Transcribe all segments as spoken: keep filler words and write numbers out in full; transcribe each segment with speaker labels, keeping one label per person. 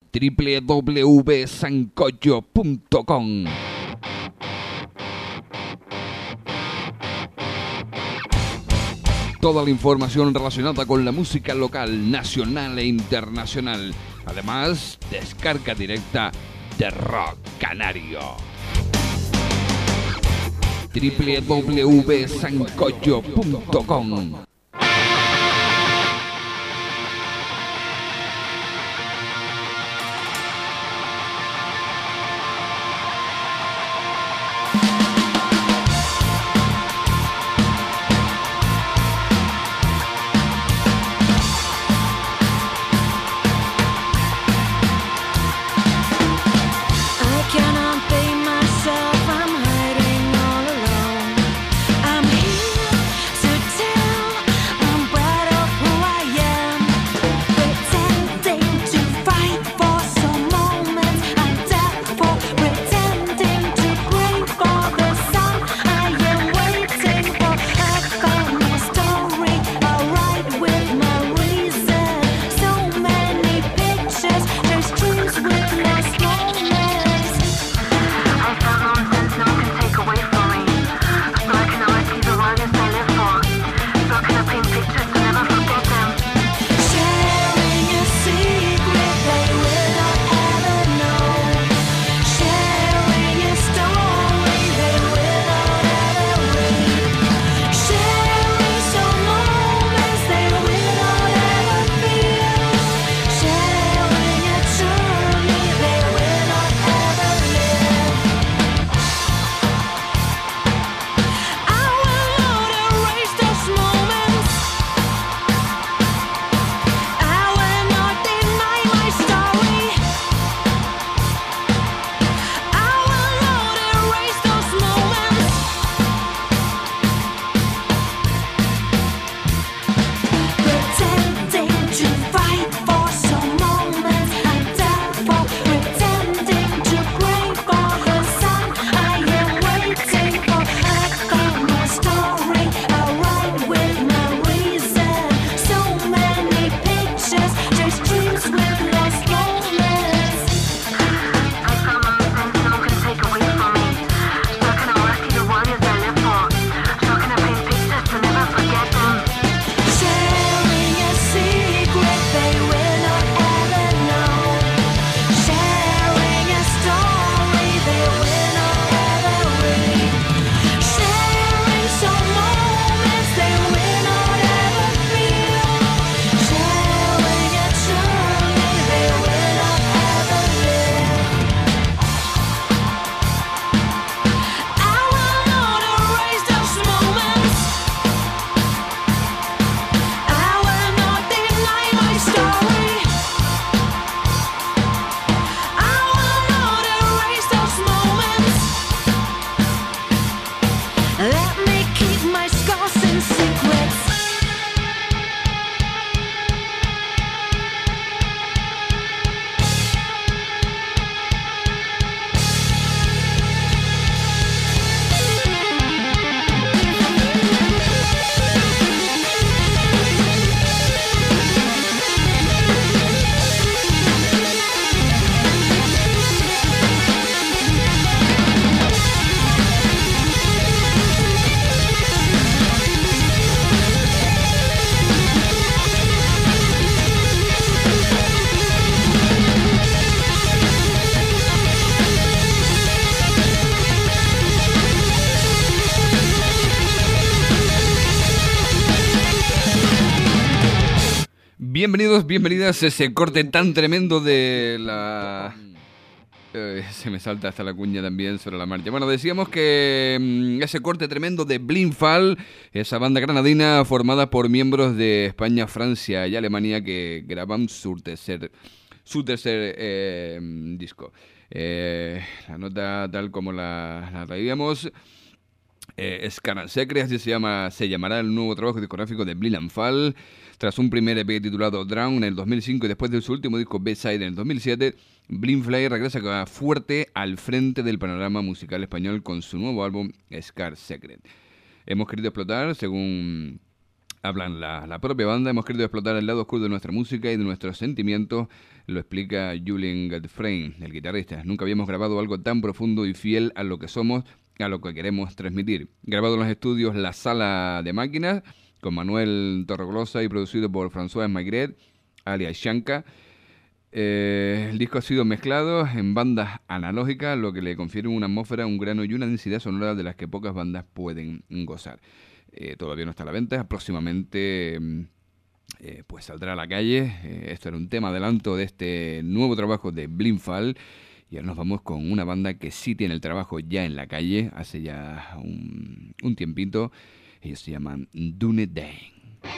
Speaker 1: doble u doble u doble u punto sancocho punto com. Toda la información relacionada con la música local, nacional e internacional. Además, descarga directa de Rock Canario. doble u doble u doble u punto sancocho punto com. Bienvenidos, bienvenidas a ese corte tan tremendo de la... Eh, se me salta hasta la cuña también sobre la marcha. Bueno, decíamos que mm, ese corte tremendo de Blindfall, esa banda granadina formada por miembros de España, Francia y Alemania que graban su tercer, su tercer eh, disco. Eh, la nota tal como la, la traíamos... Eh, Scar Secret, así se llama, se llamará el nuevo trabajo discográfico de Blindfall. Tras un primer E P titulado Drown en el dos mil cinco y después de su último disco B-Side en el dos mil siete, Blindfall regresa fuerte al frente del panorama musical español con su nuevo álbum Scar Secret. Hemos querido explotar, según hablan la, la propia banda. Hemos querido explotar el lado oscuro de nuestra música y de nuestros sentimientos, lo explica Julian Godfrey, el guitarrista. Nunca habíamos grabado algo tan profundo y fiel a lo que somos, a lo que queremos transmitir. Grabado en los estudios La Sala de Máquinas, con Manuel Torreglosa y producido por François Maigret, alias Shanka. Eh, el disco ha sido mezclado en bandas analógicas, lo que le confiere una atmósfera, un grano y una densidad sonora de las que pocas bandas pueden gozar. Eh, todavía no está a la venta, próximamente eh, pues saldrá a la calle. Eh, esto era un tema adelanto de este nuevo trabajo de Blindfall, y ahora nos vamos con una banda que sí tiene el trabajo ya en la calle, hace ya un, un tiempito. Ellos se llaman Dunedain.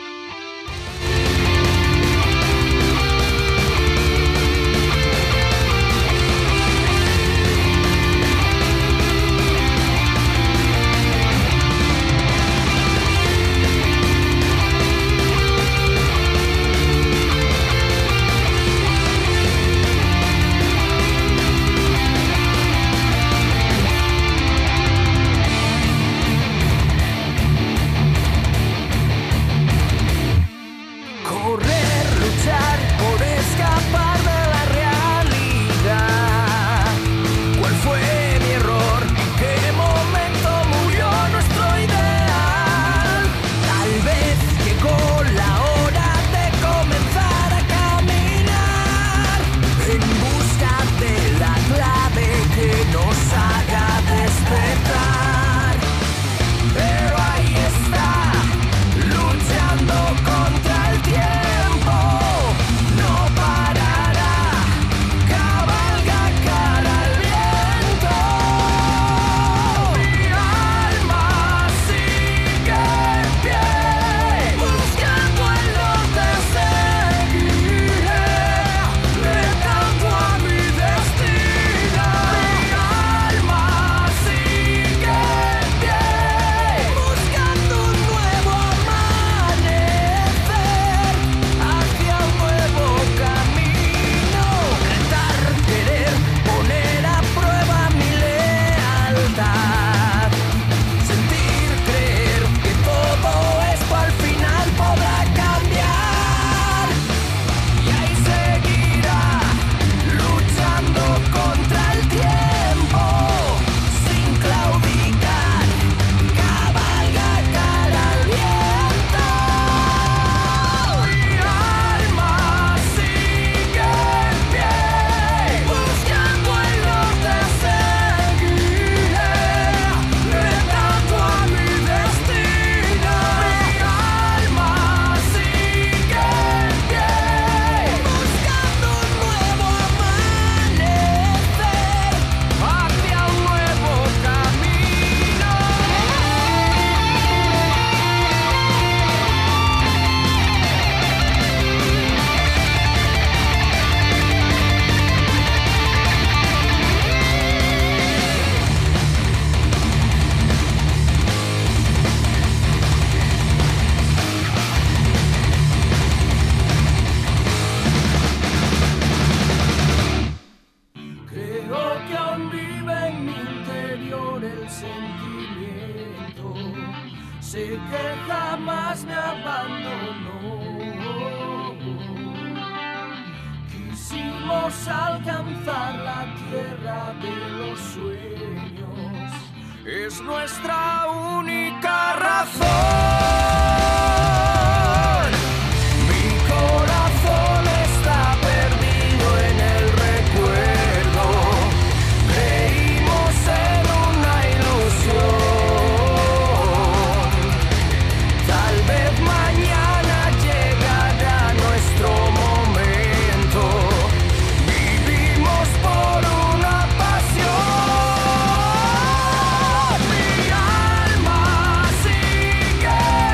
Speaker 2: Alcanzar la tierra de los sueños es nuestra única razón. Mi corazón está perdido en el recuerdo. Creímos en una ilusión. Tal vez mañana llegará nuestro momento. Por una pasión, mi alma sigue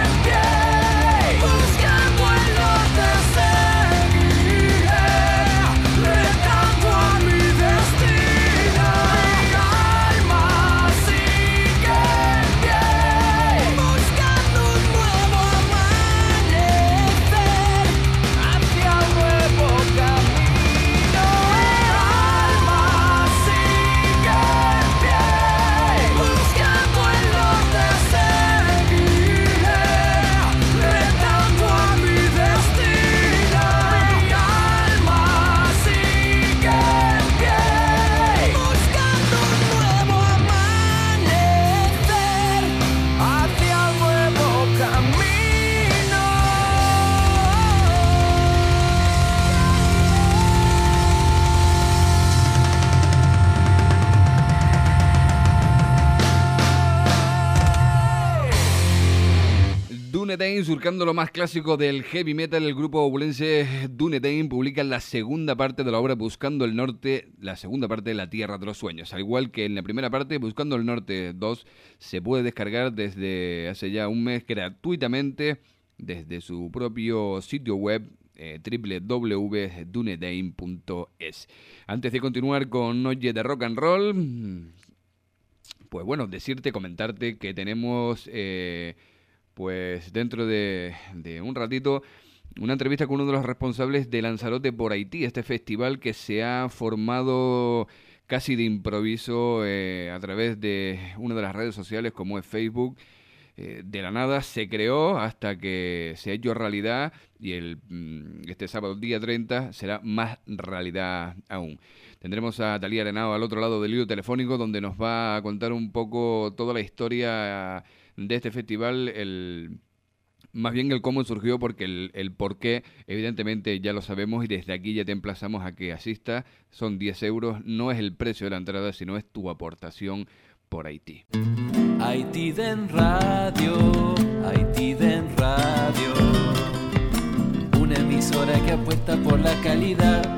Speaker 1: Dunedain, surcando lo más clásico del heavy metal, el grupo obulense Dunedain publica la segunda parte de la obra Buscando el Norte, la segunda parte de La Tierra de los Sueños. Al igual que en la primera parte, Buscando el Norte dos se puede descargar desde hace ya un mes gratuitamente desde su propio sitio web eh, doble u doble u doble u punto dunedain punto es. Antes de continuar con Noche de Rock and Roll, pues bueno, decirte, comentarte que tenemos, eh, pues dentro de, de un ratito, una entrevista con uno de los responsables de Lanzarote por Haití, este festival que se ha formado casi de improviso eh, a través de una de las redes sociales como es Facebook. Eh, de la nada se creó hasta que se ha hecho realidad y el este sábado, día treinta, será más realidad aún. Tendremos a Talía Arenao al otro lado del hilo telefónico, donde nos va a contar un poco toda la historia de este festival, el, más bien el cómo surgió, porque el, el por qué, evidentemente ya lo sabemos y desde aquí ya te emplazamos a que asista. Son diez euros, no es el precio de la entrada, sino es tu aportación por Haití.
Speaker 2: Haití Den Radio, Haití Den Radio, una emisora que apuesta por la calidad.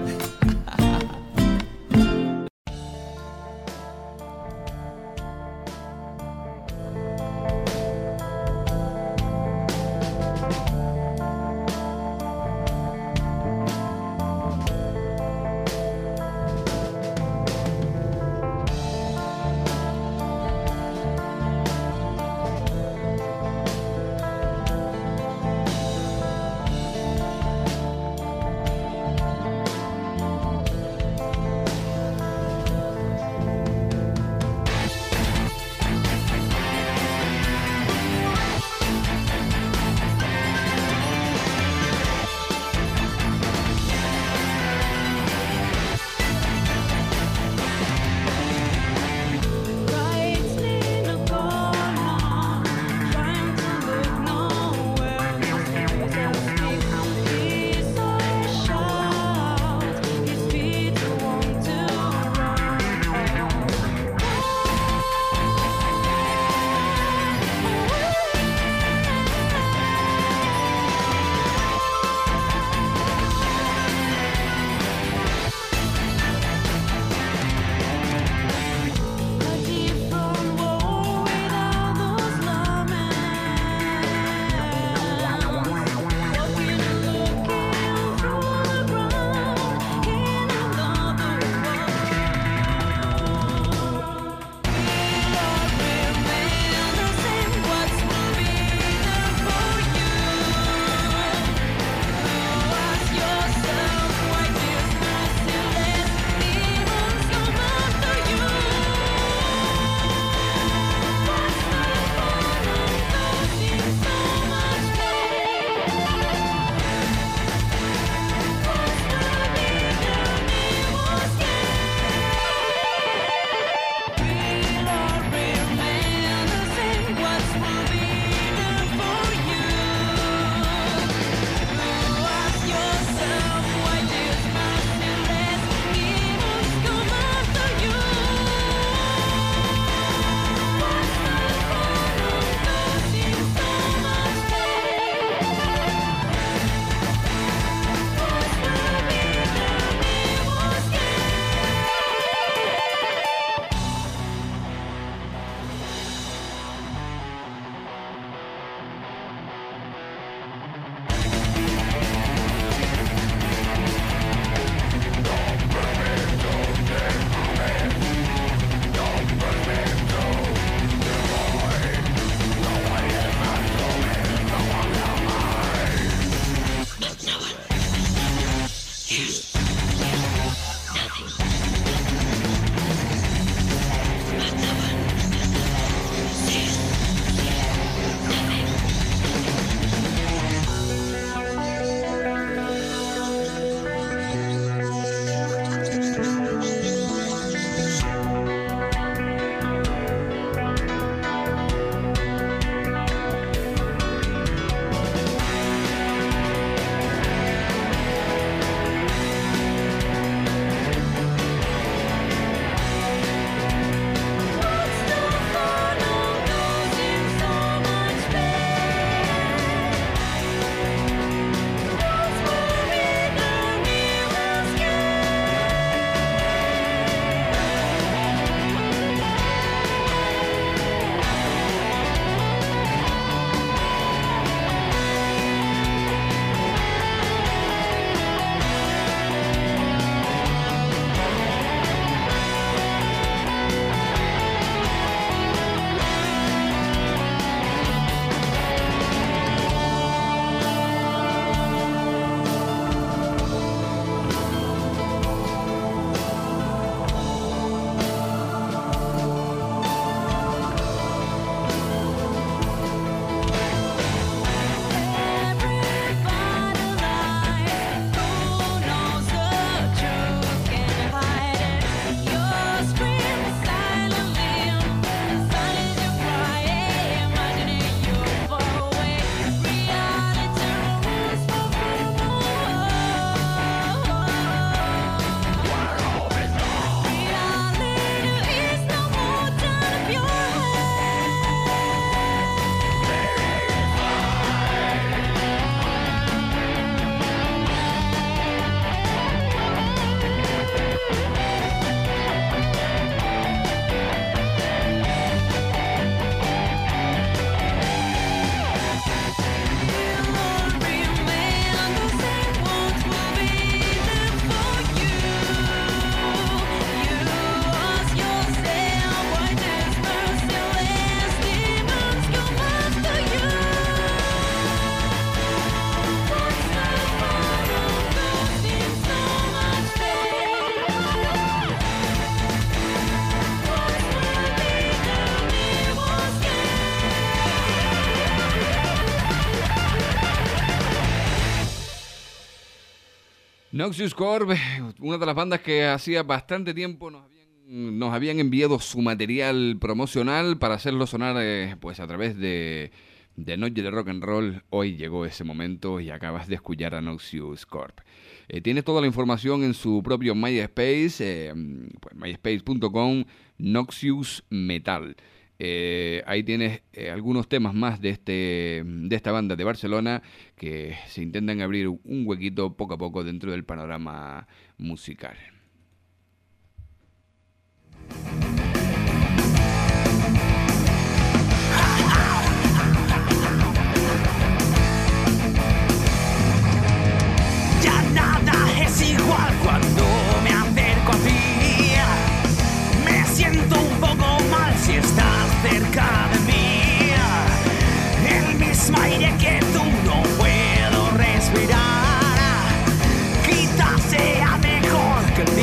Speaker 1: Noxious Corp, una de las bandas que hacía bastante tiempo nos habían, nos habían enviado su material promocional para hacerlo sonar eh, pues a través de, de Noche de Rock and Roll. Hoy llegó ese momento y acabas de escuchar a Noxious Corp. Eh, tiene toda la información en su propio MySpace, eh, pues myspace punto com, Noxious Metal. Eh, ahí tienes eh, algunos temas más de este de esta banda de Barcelona que se intentan abrir un huequito poco a poco dentro del panorama musical.
Speaker 3: Ya nada es igual cuando me acerco a ti. Me siento un poco mal si estás cerca de mí. El mismo aire que tú no puedo respirar. Quizás sea mejor que el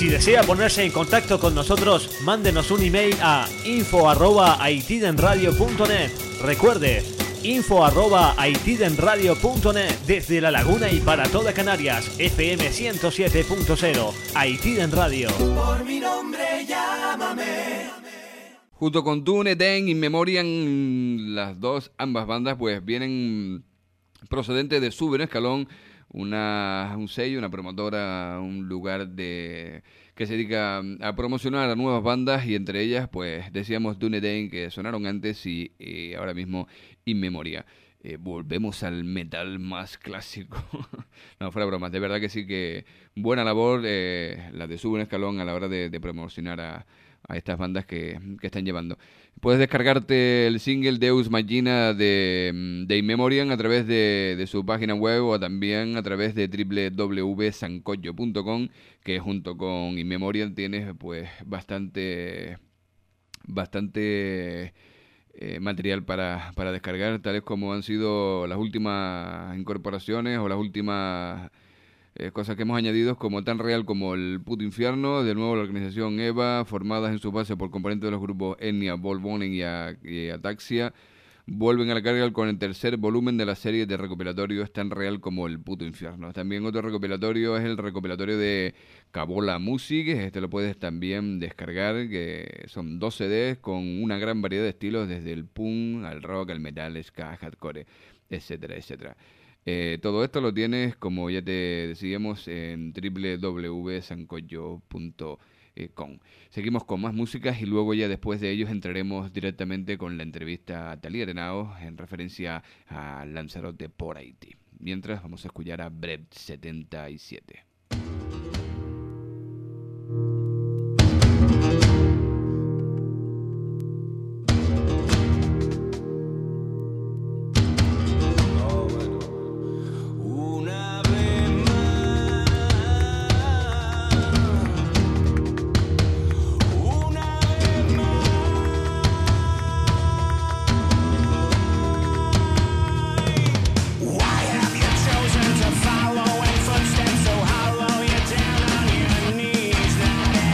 Speaker 4: Si desea ponerse en contacto con nosotros, mándenos un email a info arroba aitidenradio punto net. Recuerde, info arroba aitidenradio punto net, desde La Laguna y para toda Canarias, F M ciento siete punto cero, Aitiden Radio.
Speaker 3: Por mi nombre llámame.
Speaker 1: Junto con Dune Den y Memoriam, las dos, ambas bandas, pues vienen procedentes de Sube un Escalón, una, un sello, una promotora, un lugar de que se dedica a promocionar a nuevas bandas, y entre ellas, pues decíamos Dune Den, que sonaron antes, y, y ahora mismo In Memoria. Eh, volvemos al metal más clásico. No, fuera bromas, de verdad que sí, que buena labor eh, la de Sube un Escalón a la hora de, de promocionar a, a estas bandas que, que están llevando. Puedes descargarte el single Deus Machina de, de In Memoriam a través de, de su página web, o también a través de doble u doble u doble u punto sancocho punto com, que junto con In Memoriam tienes pues bastante bastante eh, material para, para descargar, tales como han sido las últimas incorporaciones o las últimas Eh, cosas que hemos añadido, como Tan Real como El Puto Infierno, de nuevo la organización EVA, formadas en su base por componentes de los grupos Etnia, Volvonen y, a, y Ataxia, vuelven a la carga con el tercer volumen de la serie de recopilatorios Tan Real como El Puto Infierno. También otro recopilatorio es el recopilatorio de Cabola Music, este lo puedes también descargar, que son dos C Ds con una gran variedad de estilos, desde el punk al rock, al metal, ska, hardcore, etcétera, etcétera. Eh, todo esto lo tienes, como ya te decíamos, en doble u doble u doble u punto sancocho punto com. Seguimos con más músicas y luego ya después de ellos entraremos directamente con la entrevista a Talía Arenao en referencia a Lanzarote por Haití. Mientras vamos a escuchar a Brev setenta y siete.
Speaker 3: Follow in footsteps so hollow, you're down on your knees. Not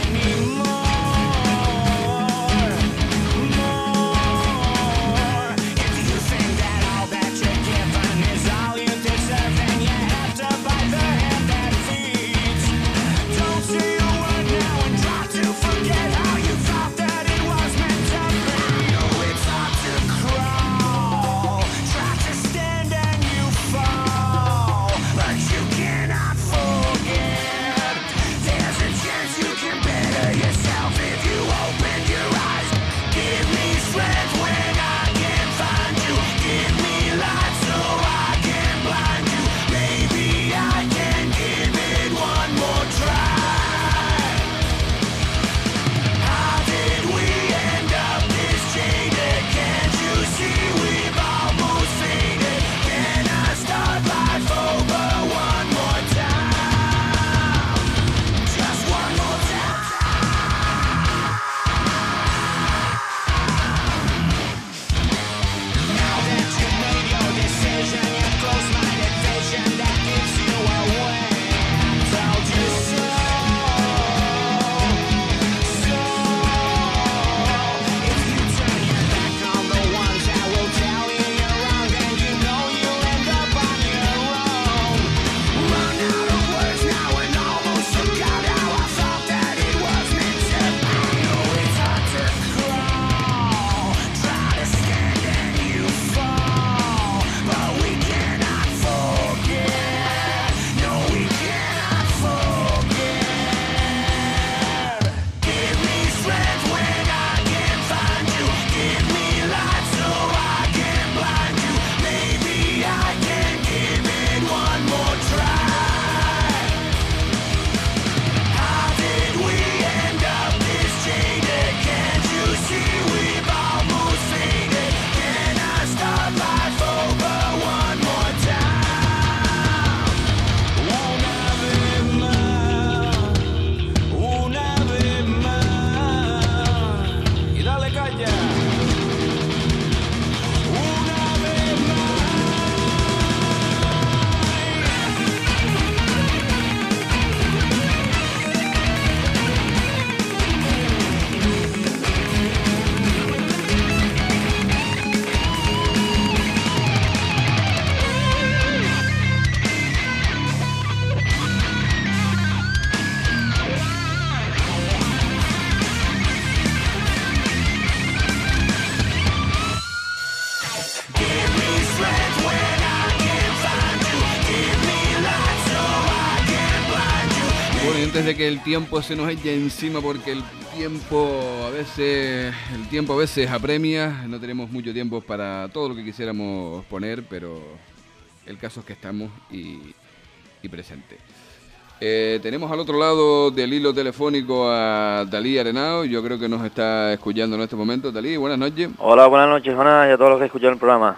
Speaker 1: pendientes de que el tiempo se nos eche encima, porque el tiempo a veces, el tiempo a veces apremia. No tenemos mucho tiempo para todo lo que quisiéramos poner, pero el caso es que estamos y, y presentes. Eh, tenemos al otro lado del hilo telefónico a Dalí Arenao. Yo creo que nos está escuchando en este momento. Dalí, buenas noches.
Speaker 5: Hola, buenas noches, Jonas, y a todos los que escuchan el programa.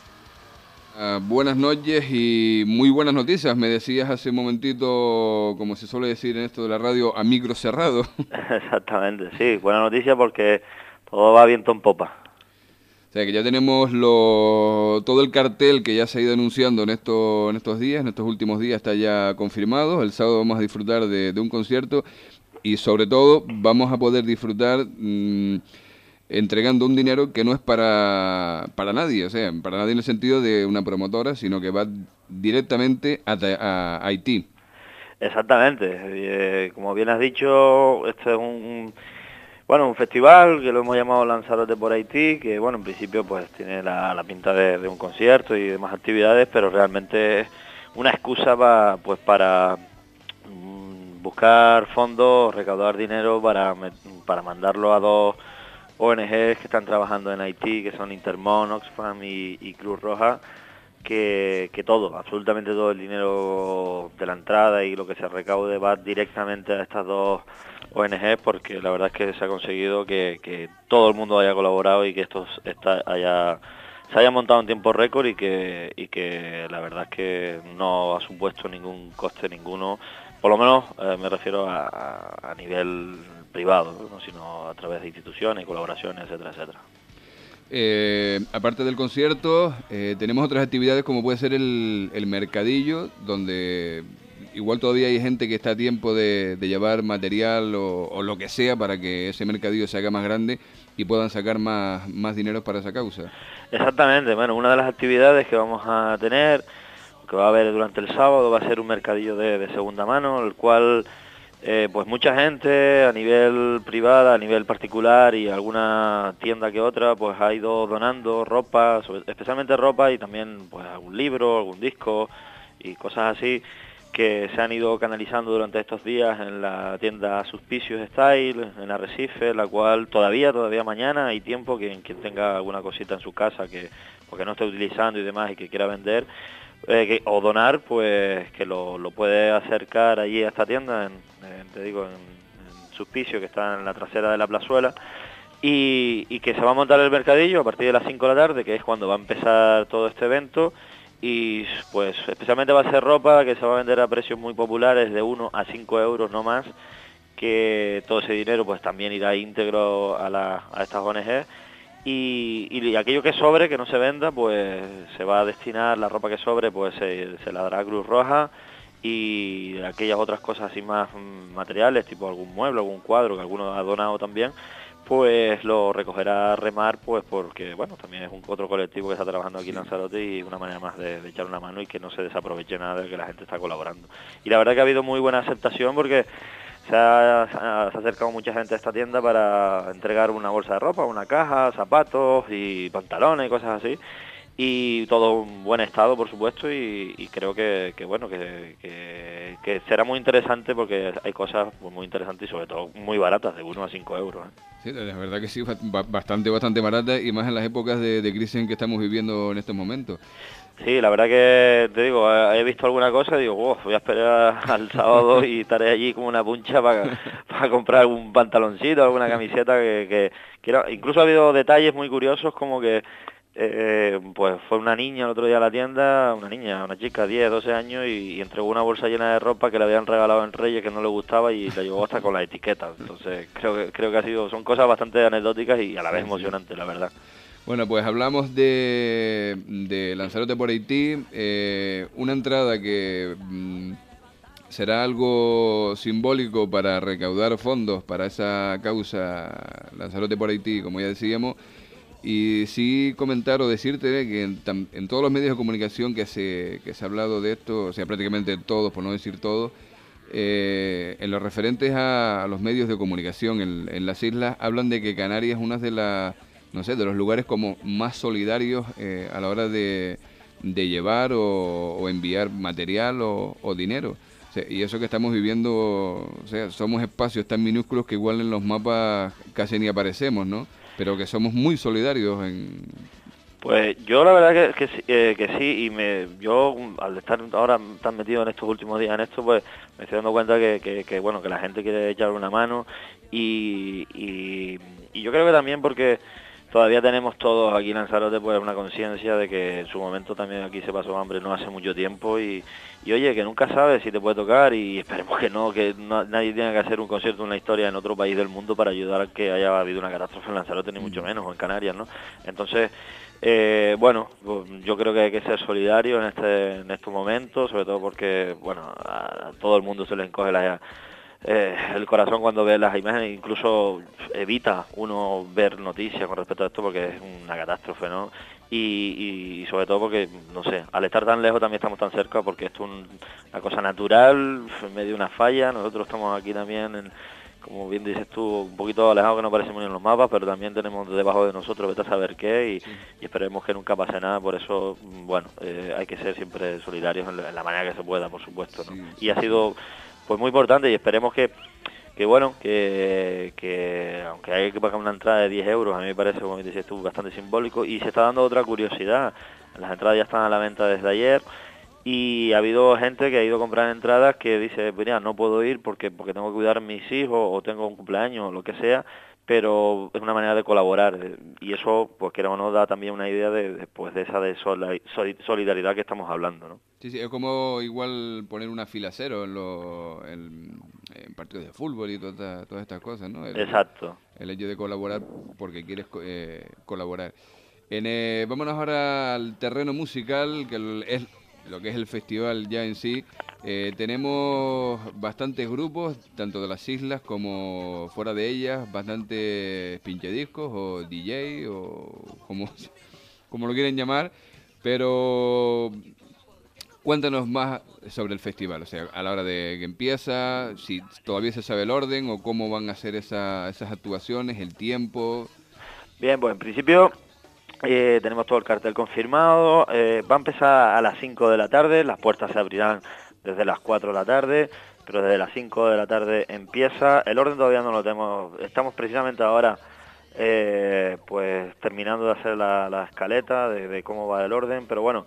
Speaker 1: Uh, buenas noches y muy buenas noticias. Me decías hace un momentito, como se suele decir en esto de la radio, a micro cerrado.
Speaker 5: Exactamente, sí, buena noticia porque todo va viento en popa.
Speaker 1: O sea que ya tenemos lo, todo el cartel que ya se ha ido anunciando en, esto, en estos días, en estos últimos días está ya confirmado. El sábado vamos a disfrutar de, de un concierto y sobre todo vamos a poder disfrutar mmm, entregando un dinero que no es para, para nadie, o sea, para nadie en el sentido de una promotora, sino que va directamente a, a Haití.
Speaker 5: Exactamente, eh, como bien has dicho, este es un... Bueno, un festival que lo hemos llamado Lanzarote por Haití, que bueno, en principio pues tiene la, la pinta de, de un concierto y demás actividades, pero realmente es una excusa pa, pues para mm, buscar fondos, recaudar dinero para, para mandarlo a dos O N Ges que están trabajando en Haití, que son Intermón, Oxfam y, y Cruz Roja, que, que todo, absolutamente todo el dinero de la entrada y lo que se recaude va directamente a estas dos O N Ges, porque la verdad es que se ha conseguido que, que todo el mundo haya colaborado y que esto está, haya, se haya montado en tiempo récord y que, y que la verdad es que no ha supuesto ningún coste ninguno, por lo menos eh, me refiero a, a, a nivel privado, ¿no? Sino a través de instituciones, colaboraciones, etcétera, etcétera.
Speaker 1: Eh, aparte del concierto, eh, tenemos otras actividades como puede ser el, el mercadillo, donde igual todavía hay gente que está a tiempo de, de llevar material o, o lo que sea para que ese mercadillo se haga más grande y puedan sacar más, más dinero para esa causa.
Speaker 5: Exactamente, bueno, una de las actividades que vamos a tener, que va a haber durante el sábado, va a ser un mercadillo de, de segunda mano, el cual eh, pues mucha gente a nivel privada, a nivel particular y alguna tienda que otra, pues ha ido donando ropa, especialmente ropa y también pues algún libro, algún disco y cosas así, que se han ido canalizando durante estos días en la tienda Suspicious Style, en Arrecife, la cual todavía, todavía mañana hay tiempo que quien tenga alguna cosita en su casa que porque no esté utilizando y demás y que quiera vender eh, que, o donar, pues que lo, lo puede acercar allí a esta tienda, en, en, te digo, en, en Suspicio, que está en la trasera de la plazuela, y, y que se va a montar el mercadillo a partir de las cinco de la tarde, que es cuando va a empezar todo este evento. Y pues especialmente va a ser ropa que se va a vender a precios muy populares de uno a cinco euros, no más, que todo ese dinero pues también irá íntegro a, la, a estas O N Ges y, y aquello que sobre, que no se venda, pues se va a destinar, la ropa que sobre pues se, se la dará a Cruz Roja y aquellas otras cosas así más materiales, tipo algún mueble, algún cuadro que alguno ha donado también, pues lo recogerá Remar, pues porque bueno, también es un otro colectivo que está trabajando aquí en Lanzarote y una manera más de, de echar una mano y que no se desaproveche nada de que la gente está colaborando. Y la verdad que ha habido muy buena aceptación porque se ha, se ha acercado mucha gente a esta tienda para entregar una bolsa de ropa, una caja, zapatos y pantalones y cosas así. Y todo en buen estado, por supuesto, y, y creo que, que bueno, que, que, que será muy interesante porque hay cosas muy interesantes y sobre todo muy baratas, de uno a cinco euros. ¿eh?
Speaker 1: Sí, la verdad que sí, bastante, bastante barata y más en las épocas de, de crisis en que estamos viviendo en estos momentos.
Speaker 5: Sí, la verdad que, te digo, he visto alguna cosa y digo, oh, voy a esperar al sábado y estaré allí como una puncha para, para comprar algún pantaloncito, alguna camiseta que, que quiero. Incluso ha habido detalles muy curiosos como que Eh, pues fue una niña el otro día a la tienda, una niña, una chica, diez, doce años, y, y entregó una bolsa llena de ropa que le habían regalado en Reyes que no le gustaba y la llevó hasta con la etiqueta. Entonces creo que creo que ha sido, son cosas bastante anecdóticas y a la vez emocionantes, la verdad.
Speaker 1: Bueno, pues hablamos de, de Lanzarote por Haití, eh, una entrada que mmm, será algo simbólico para recaudar fondos para esa causa Lanzarote por Haití, como ya decíamos. Y sí comentar o decirte que en, en todos los medios de comunicación que se, que se ha hablado de esto, o sea, prácticamente todos, por no decir todos, eh, en los referentes a, a los medios de comunicación en, en las islas, hablan de que Canarias es una de las, no sé, de los lugares como más solidarios eh, a la hora de, de llevar o, o enviar material o, o dinero. Sí, y eso que estamos viviendo, o sea, somos espacios tan minúsculos que igual en los mapas casi ni aparecemos, ¿no? Pero que somos muy solidarios en...
Speaker 5: Pues yo la verdad que, que, sí- eh, que sí, y me yo al estar ahora tan metido en estos últimos días en esto, pues me estoy dando cuenta que, que, que, bueno, que la gente quiere echar una mano y, y, y yo creo que también porque todavía tenemos todos aquí en Lanzarote pues una conciencia de que en su momento también aquí se pasó hambre no hace mucho tiempo y, y oye, que nunca sabes si te puede tocar y esperemos que no, que no- nadie tenga que hacer un concierto, una historia en otro país del mundo para ayudar a que haya habido una catástrofe en Lanzarote, ni mucho menos, o en Canarias, ¿no? Entonces, eh, bueno, pues yo creo que hay que ser solidario en este en estos momentos, sobre todo porque, bueno, a, a todo el mundo se le encoge la, eh, el corazón cuando ve las imágenes, incluso evita uno ver noticias con respecto a esto porque es una catástrofe, ¿no? Y, y sobre todo porque, no sé, al estar tan lejos también estamos tan cerca porque esto es un- una cosa natural, en medio de una falla, nosotros estamos aquí también en, como bien dices tú, un poquito alejado que no aparecemos ni en los mapas, pero también tenemos debajo de nosotros, vete a saber qué, y, y esperemos que nunca pase nada, por eso, bueno, eh, hay que ser siempre solidarios en la, en la manera que se pueda, por supuesto, ¿no?
Speaker 1: Sí,
Speaker 5: Y ha sido, pues, muy importante y esperemos que, que bueno, que, que aunque hay que pagar una entrada de diez euros, a mí me parece, como bien dices tú, bastante simbólico, y se está dando otra curiosidad, las entradas ya están a la venta desde ayer, y ha habido gente que ha ido a comprar entradas que dice, mira, no puedo ir porque porque tengo que cuidar a mis hijos o tengo un cumpleaños o lo que sea, pero es una manera de colaborar eh, y eso, pues quiera o no, da también una idea de, de, pues, de esa de sola- soli- solidaridad que estamos hablando, ¿no?
Speaker 1: Sí, sí, es como igual poner una fila cero en, los en, en partidos de fútbol y toda- todas estas cosas, ¿no? El,
Speaker 5: Exacto.
Speaker 1: el hecho de colaborar porque quieres co- eh, colaborar. En, eh, vámonos ahora al terreno musical, que el- es lo que es el festival ya en sí. Eh, tenemos bastantes grupos, tanto de las islas como fuera de ellas, bastantes pinchediscos o D J o como, como lo quieren llamar, pero cuéntanos más sobre el festival, o sea, a la hora de que empieza, si todavía se sabe el orden o cómo van a ser esa, esas actuaciones, el tiempo.
Speaker 5: Bien, pues en principio eh, tenemos todo el cartel confirmado, eh, va a empezar a las cinco de la tarde, las puertas se abrirán desde las cuatro de la tarde, pero desde las cinco de la tarde empieza, el orden todavía no lo tenemos, estamos precisamente ahora eh, pues terminando de hacer la, la escaleta de, de cómo va el orden, pero bueno,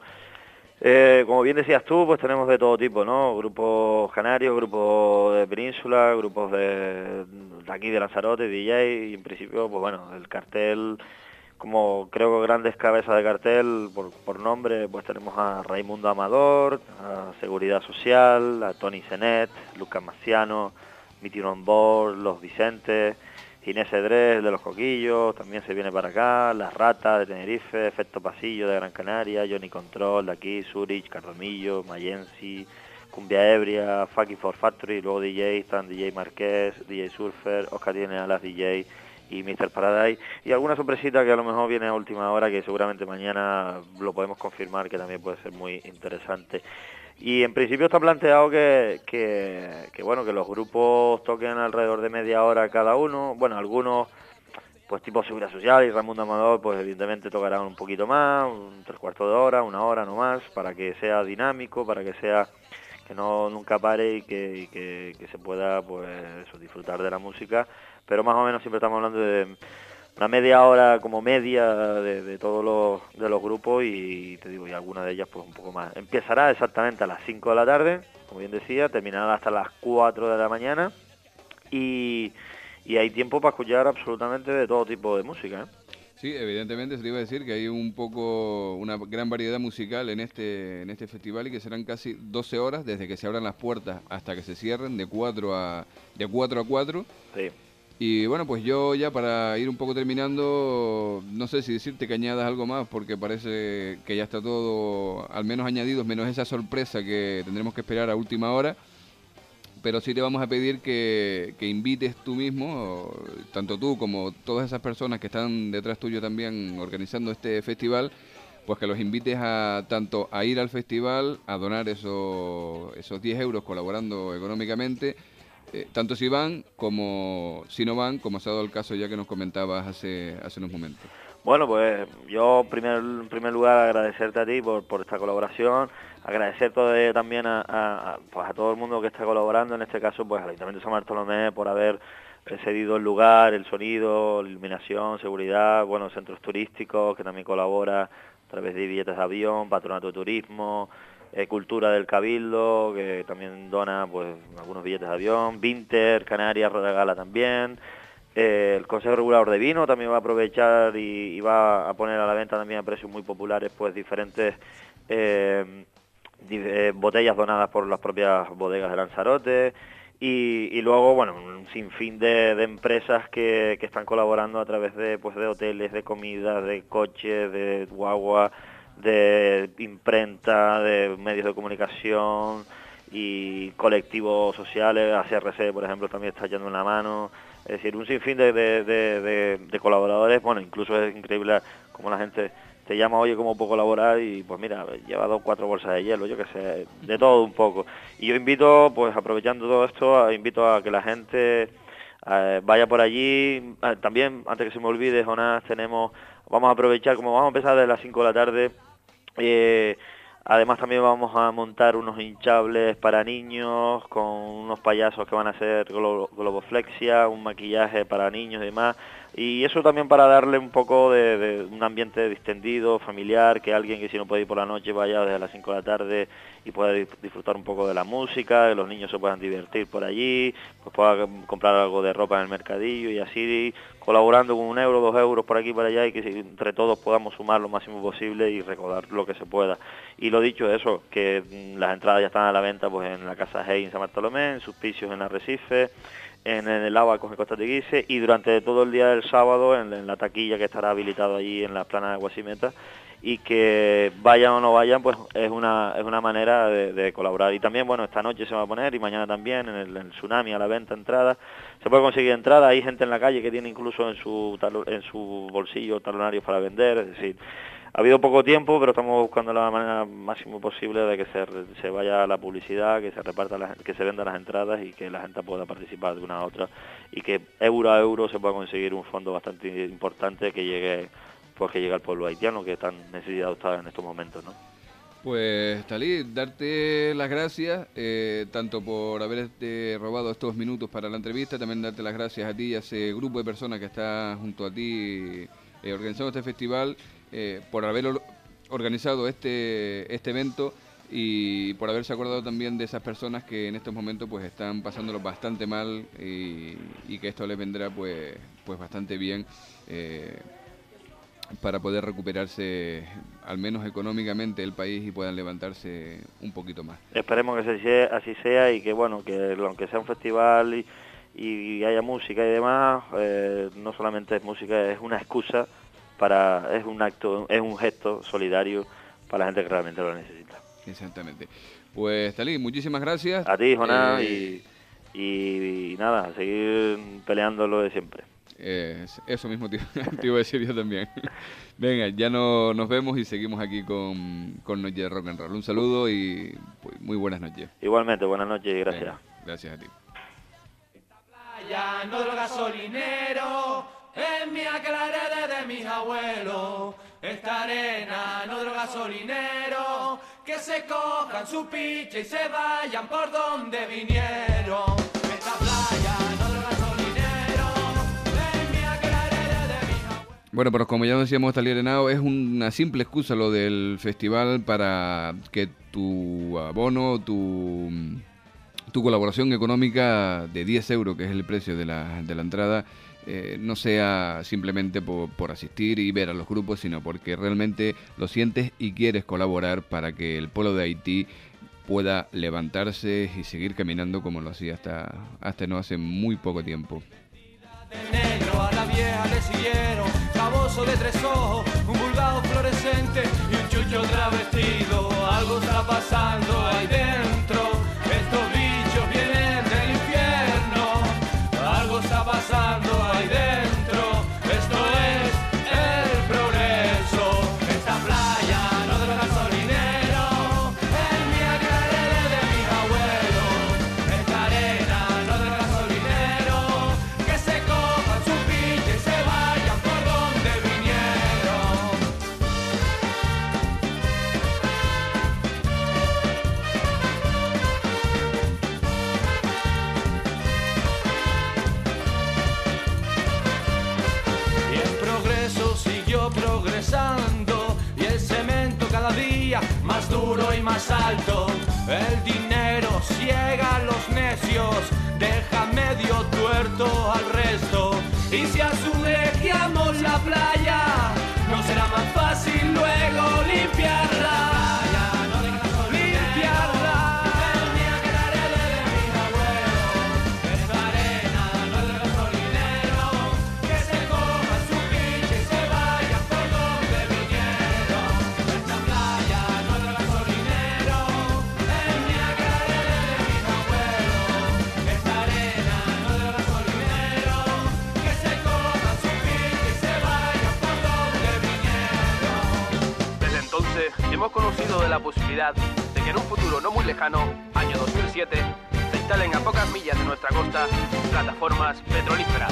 Speaker 5: eh, como bien decías tú, pues tenemos de todo tipo, ¿no? Grupos canarios, grupos de península, grupos de, de aquí de Lanzarote, D J, y en principio, pues bueno, el cartel, como creo que grandes cabezas de cartel, por, por nombre, pues tenemos a Raimundo Amador, a Seguridad Social, a Tony Senet, Lucas Maciano, Meeting on Board, Los Vicentes, Ginés Edrés de Los Coquillos, también se viene para acá, Las Ratas de Tenerife, Efecto Pasillo de Gran Canaria, Johnny Control de aquí, Zurich, Cardomillo, Mayensi, Cumbia Ebria, Fucking for Factory, luego D J, están D J Marqués, D J Surfer, Oscar Tiene Alas D J y mister Paradise, y alguna sorpresita que a lo mejor viene a última hora, que seguramente mañana lo podemos confirmar, que también puede ser muy interesante. Y en principio está planteado que, que, que bueno, que los grupos toquen alrededor de media hora cada uno, bueno, algunos pues tipo Seguridad Social y Raimundo Amador pues evidentemente tocarán un poquito más, un tres cuartos de hora, una hora no más, para que sea dinámico, para que sea que no nunca pare y que, y que, que se pueda pues eso, disfrutar de la música, pero más o menos siempre estamos hablando de una media hora como media de, de todos los de los grupos y te digo, y algunas de ellas pues un poco más. Empezará exactamente a las cinco de la tarde, como bien decía, terminará hasta las cuatro de la mañana y, y hay tiempo para escuchar absolutamente de todo tipo de música, ¿eh?
Speaker 1: Sí, evidentemente se te iba a decir que hay un poco, una gran variedad musical en este, en este festival y que serán casi doce horas desde que se abran las puertas hasta que se cierren, de cuatro a de cuatro a cuatro.
Speaker 5: Sí.
Speaker 1: Y bueno, pues yo ya para ir un poco terminando, no sé si decirte que añadas algo más, porque parece que ya está todo, al menos añadido, menos esa sorpresa que tendremos que esperar a última hora. Pero sí te vamos a pedir que, que invites tú mismo, tanto tú como todas esas personas que están detrás tuyo también organizando este festival, pues que los invites a tanto a ir al festival, a donar esos, esos diez euros colaborando económicamente, eh, tanto si van como si no van, como ha dado el caso ya que nos comentabas hace, hace unos momentos.
Speaker 5: Bueno, pues yo primer, en primer lugar agradecerte a ti por, por esta colaboración, agradecer todo, eh, también a, a, pues a todo el mundo que está colaborando, en este caso pues al Ayuntamiento de San Bartolomé por haber cedido el lugar, el sonido, la iluminación, seguridad, bueno, centros turísticos que también colabora a través de billetes de avión, Patronato de Turismo, eh, Cultura del Cabildo, que también dona pues algunos billetes de avión, Vinter, Canarias, Rodagala también. Eh, el Consejo Regulador de Vino también va a aprovechar y, y va a poner a la venta también a precios muy populares pues diferentes eh, di, eh, botellas donadas por las propias bodegas de Lanzarote y, y luego bueno un sinfín de, de empresas que, que están colaborando a través de pues de hoteles, de comidas, de coches, de guagua, de imprenta, de medios de comunicación y colectivos sociales. A C R C, por ejemplo, también está echando una mano. Es decir, un sinfín de, de, de, de, de colaboradores. Bueno, incluso es increíble como la gente te llama, oye, ¿cómo puedo colaborar? Y pues mira, lleva dos, cuatro bolsas de hielo, yo qué sé, de todo un poco. Y yo invito, pues aprovechando todo esto, invito a que la gente eh, vaya por allí. Eh, también, antes que se me olvide, Jonás, tenemos, vamos a aprovechar, como vamos a empezar desde las cinco de la tarde, eh, además también vamos a montar unos hinchables para niños con unos payasos que van a hacer glo globoflexia, un maquillaje para niños y demás. Y eso también para darle un poco de, de un ambiente distendido, familiar, que alguien que si no puede ir por la noche vaya desde las cinco de la tarde y pueda disfrutar un poco de la música, que los niños se puedan divertir por allí, pues pueda comprar algo de ropa en el mercadillo y así colaborando con un euro, dos euros por aquí y por allá y que entre todos podamos sumar lo máximo posible y recaudar lo que se pueda. Y lo dicho, eso, que las entradas ya están a la venta pues en la Casa Hey en San Bartolomé, en sus pisos en Arrecife, en el Abacos en Costa Teguise y durante todo el día del sábado en, en la taquilla que estará habilitado allí en la plana de Guasimeta, y que vayan o no vayan pues es una es una manera de, de colaborar. Y también bueno, esta noche se va a poner y mañana también en el, en el Tsunami a la venta entradas, se puede conseguir entradas, hay gente en la calle que tiene incluso en su talo, en su bolsillo talonarios para vender, es decir, ha habido poco tiempo, pero estamos buscando la manera máximo posible de que se, se vaya la publicidad, que se reparta, la, que se vendan las entradas y que la gente pueda participar de una a otra y que euro a euro se pueda conseguir un fondo bastante importante que llegue, pues que llegue al pueblo haitiano que tan necesitado está en estos momentos, ¿no?
Speaker 1: Pues Talí, darte las gracias eh, tanto por haberte robado estos minutos para la entrevista, también darte las gracias a ti y a ese grupo de personas que está junto a ti eh, organizando este festival. Eh, por haber organizado este este evento y por haberse acordado también de esas personas que en estos momentos pues están pasándolo bastante mal y, y que esto les vendrá pues pues bastante bien eh, para poder recuperarse al menos económicamente el país y puedan levantarse un poquito más.
Speaker 5: Esperemos que se, así sea y que bueno, que aunque sea un festival y, y haya música y demás, eh, no solamente es música, es una excusa para, es un acto, es un gesto solidario para la gente que realmente lo necesita.
Speaker 1: Exactamente. Pues Talí, muchísimas gracias.
Speaker 5: A ti, Jonás,
Speaker 1: eh,
Speaker 5: y, y, y nada, a seguir peleando lo de siempre.
Speaker 1: Eh, eso mismo te, te iba a decir yo también. Venga, ya no, nos vemos y seguimos aquí con, con Noche de Rock and Roll. Un saludo y pues, muy buenas noches.
Speaker 5: Igualmente, buenas noches y gracias.
Speaker 1: Venga, gracias a ti.
Speaker 2: Esta playa no de gasolinero, es mía que la heredé de mis abuelos. Esta arena no de gasolinero, que se cojan su piche y se vayan por donde vinieron. Esta playa no de gasolinero, es mía que la heredé de mis abuelos.
Speaker 1: Bueno, pero como ya decíamos, Talí Arenado, es una simple excusa lo del festival para que tu abono, tu, tu colaboración económica de diez euros, que es el precio de la, de la entrada, Eh, no sea simplemente por, por asistir y ver a los grupos, sino porque realmente lo sientes y quieres colaborar para que el pueblo de Haití pueda levantarse y seguir caminando como lo hacía hasta, hasta no hace muy poco tiempo.
Speaker 2: De negro a la vieja le siguieron cabozo de tres ojos, un vulgado fluorescente y un chucho travestido. Algo está pasando ahí dentro, estos bichos vienen del infierno. Algo está pasando ahí dentro, esto es el progreso. Esta playa no de los gasolineros, es mía que la heredé de mis abuelos. Esta arena no de los gasolineros, que se cojan su pinche y se vayan por donde vinieron. y más alto. El dinero ciega a los necios, deja medio tuerto al resto. Y si azulejamos la playa, no será más fácil luego limpiarla.
Speaker 6: Hemos conocido de la posibilidad de que en un futuro no muy lejano, año dos mil siete, se instalen a pocas millas de nuestra costa plataformas petrolíferas.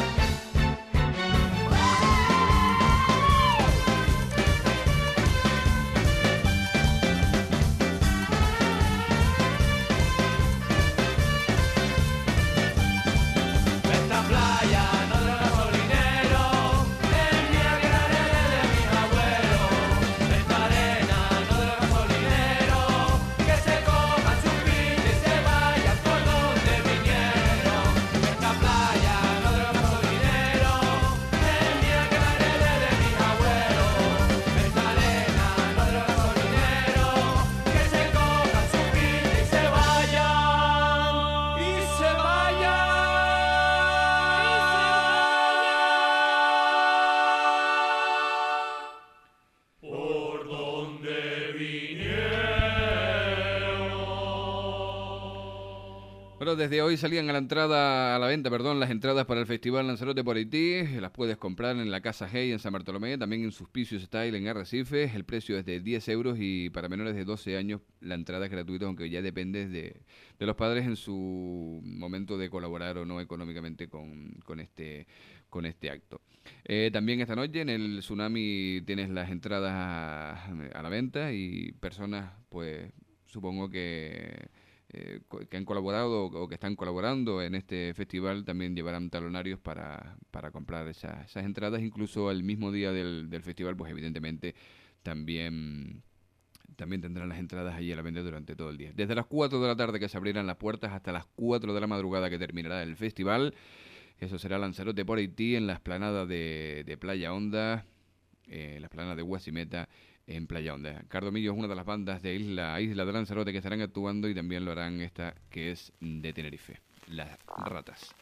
Speaker 1: Bueno, desde hoy salían a la entrada, a la venta, perdón, las entradas para el Festival Lanzarote por Haití. Las puedes comprar en la Casa Hey en San Bartolomé, también en Suspicious Style en Arrecife. El precio es de diez euros y para menores de doce años la entrada es gratuita, aunque ya depende de, de los padres en su momento de colaborar o no económicamente con, con este con este acto. Eh, también esta noche en el Tsunami tienes las entradas a, a la venta y personas, pues supongo que... Eh, que han colaborado o que están colaborando en este festival también llevarán talonarios para, para comprar esas, esas entradas. Incluso el mismo día del, del festival, pues evidentemente también, también tendrán las entradas allí a la venta durante todo el día. Desde las cuatro de la tarde que se abrirán las puertas hasta las cuatro de la madrugada que terminará el festival. Eso será Lanzarote por Haití en la explanada de, de Playa Honda, eh, la explanada de Guasimeta, en Playa Honda. Cardomillo es una de las bandas de Isla, Isla de Lanzarote que estarán actuando y también lo harán esta que es de Tenerife, Las Ratas.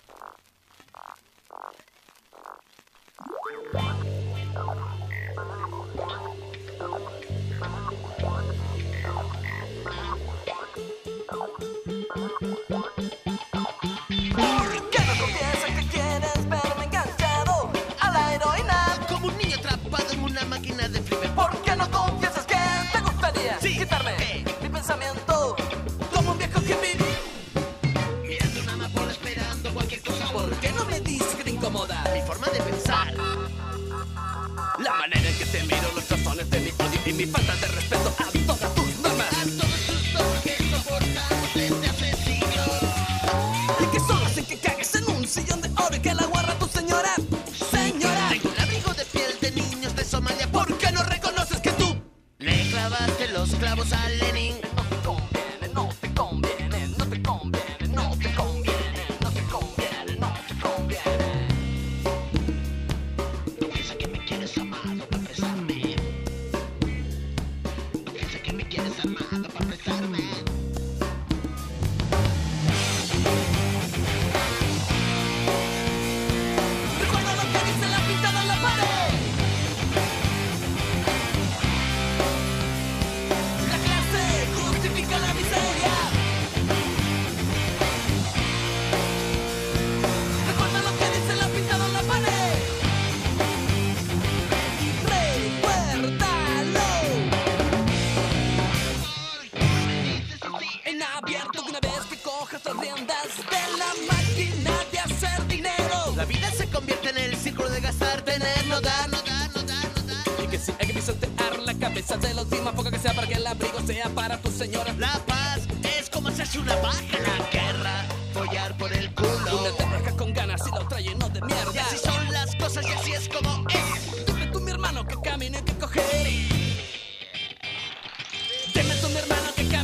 Speaker 3: ¿Por qué no confiesas que quieres verme enganchado a la heroína?
Speaker 7: Como un niño atrapado en una máquina de flipper.
Speaker 3: ¿Por qué no confiesas que te gustaría
Speaker 7: Sí.
Speaker 3: quitarme
Speaker 7: ¿Qué?
Speaker 3: mi pensamiento como un viejo hippie?
Speaker 7: Mirando una amapola esperando cualquier cosa.
Speaker 3: ¿Por qué no me dices que te incomoda
Speaker 7: Mi forma de pensar.
Speaker 3: la manera en que te miro, los razones de mi odio y mi falta de respeto a todas tus normas?
Speaker 7: A todos tus dos que soportamos este asesino.
Speaker 3: Y que solo hacen que cagues en un sillón de oro y que la guarra tu señora. Señora,
Speaker 7: Tengo un abrigo de piel de niños de Somalia.
Speaker 3: ¿por qué no reconoces que tú
Speaker 7: Le clavaste los clavos a Lenin.
Speaker 3: no te conviene, no te conviene, no te conviene, no te conviene, no te conviene, no te conviene?
Speaker 7: No piensa que me quieres amado para besarme. No piensa que me quieres amado para besarme.
Speaker 3: Recuerda lo que dice la pintada en la pared. La clase justifica la miseria. Recuerda lo que dice la pintada en la pared. Recuérdalo. En abierto de una vez que cojas las riendas de la máquina de hacer dinero.
Speaker 7: La vida se convierte en el círculo de gastar, tener, no dar, no dar, no dar, no dar.
Speaker 3: Y que si hay que pisotear la cabeza de los demás, poca que sea para que el abrigo sea para tu señora.
Speaker 7: La paz es como hacerse una baja. La guerra, follar por el culo.
Speaker 3: Una te rasca con ganas y la otra lleno de
Speaker 7: Y
Speaker 3: mierda.
Speaker 7: así son las cosas y así es como es.
Speaker 3: Dime tú mi hermano que camino y que coger. Dime tú mi hermano que camino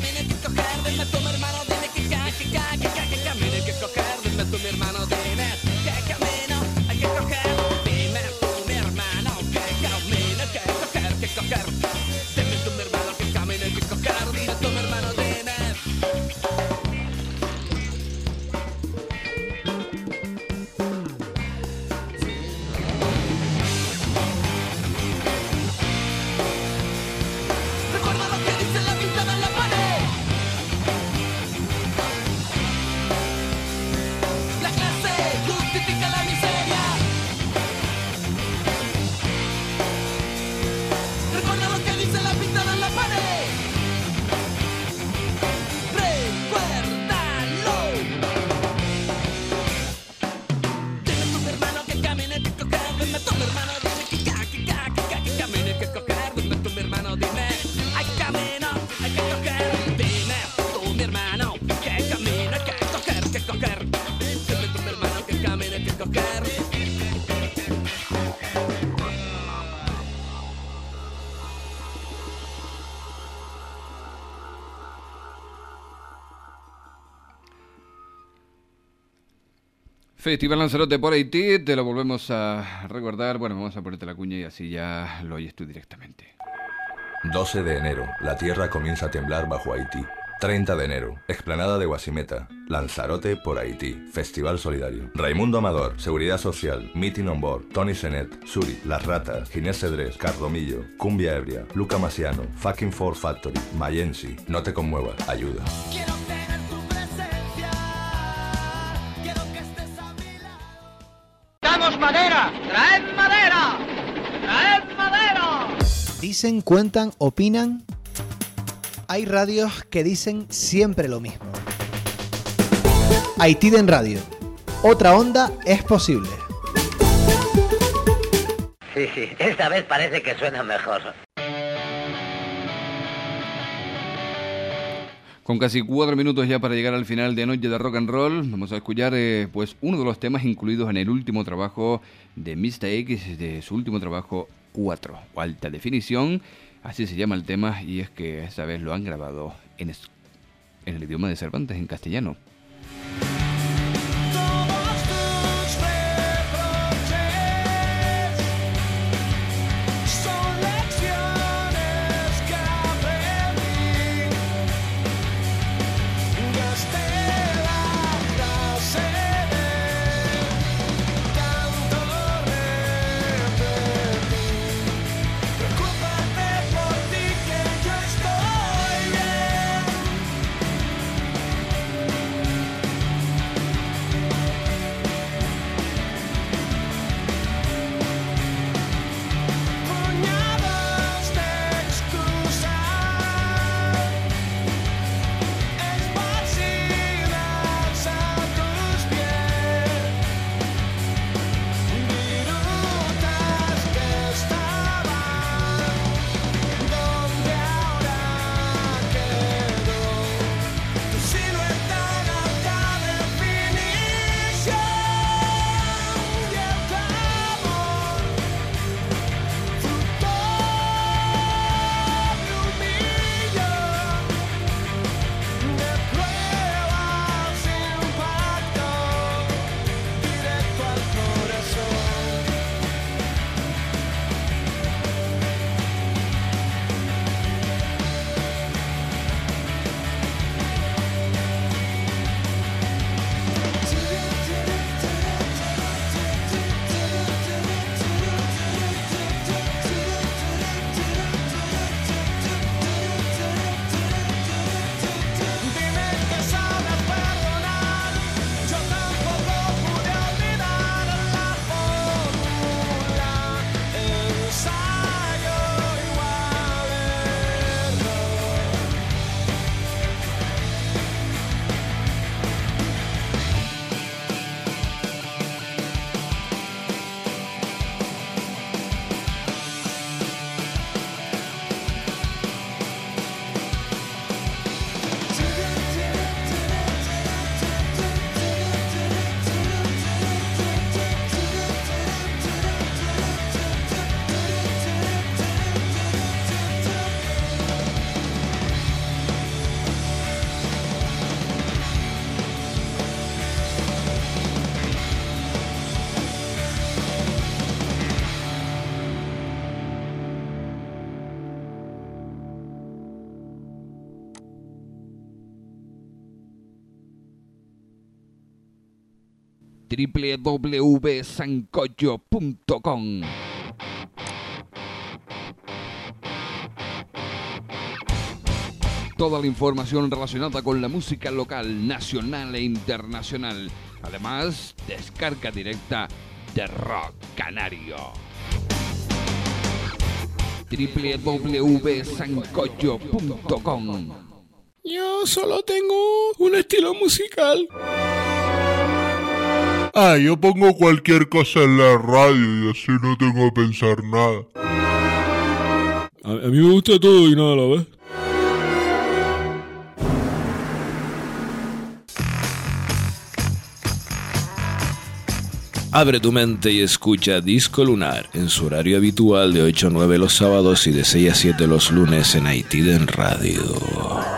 Speaker 1: Festival Lanzarote por Haití, te lo volvemos a recordar. Bueno, vamos a ponerte la cuña y así ya lo oyes tú directamente.
Speaker 8: doce de enero, la tierra comienza a temblar bajo Haití. treinta de enero, explanada de Guasimeta, Lanzarote por Haití, Festival Solidario. Raimundo Amador, Seguridad Social, Meeting on Board, Tony Senet, Suri, Las Ratas, Ginés Cedrés, Cardomillo, Cumbia Ebria, Luca Masiano, Fucking Four Factory, Mayensi. No te conmuevas, ayuda.
Speaker 7: Quiero tener tu presencia. Quiero que estés a mi lado.
Speaker 9: ¡Damos madera! ¡Traed madera! ¡Traed madera!
Speaker 10: Dicen, cuentan, opinan. Hay radios que dicen siempre lo mismo. Haitiden Radio. Otra onda es posible.
Speaker 11: Sí, sí, esta vez parece que suena mejor.
Speaker 1: Con casi cuatro minutos ya para llegar al final de Noche de Rock and Roll, vamos a escuchar eh, pues uno de los temas incluidos en el último trabajo de Mista X, de su último trabajo cuatro, o Alta Definición, así se llama el tema, y es que esta vez lo han grabado en, es- en el idioma de Cervantes, en castellano.
Speaker 2: Todos tus reproches son lecciones que aprendí. Gasté la frase de tanto repetir. Preocúpate por ti que yo estoy bien. Puñados de excusas esparcidas a tus pies, virutas que estaban donde ahora quedó tu silueta en alta definición y el amor. Fruto de un millón de pruebas sin pacto, directo al corazón. Dime que sabes perdonar, yo tampoco pude olvidar la fórmula, ensayo igual error.
Speaker 1: w w w punto sancocho punto com. Toda la información relacionada con la música local, nacional e internacional. Además, descarga directa de Rock Canario. w w w punto sancocho punto com.
Speaker 12: Yo solo tengo un estilo musical. Ah, yo pongo cualquier cosa en la radio y así no tengo que pensar nada. A, a mí me gusta todo y nada a la vez.
Speaker 13: Abre tu mente y escucha Disco Lunar en su horario habitual de ocho a nueve los sábados y de seis a siete los lunes en Haitiden Radio.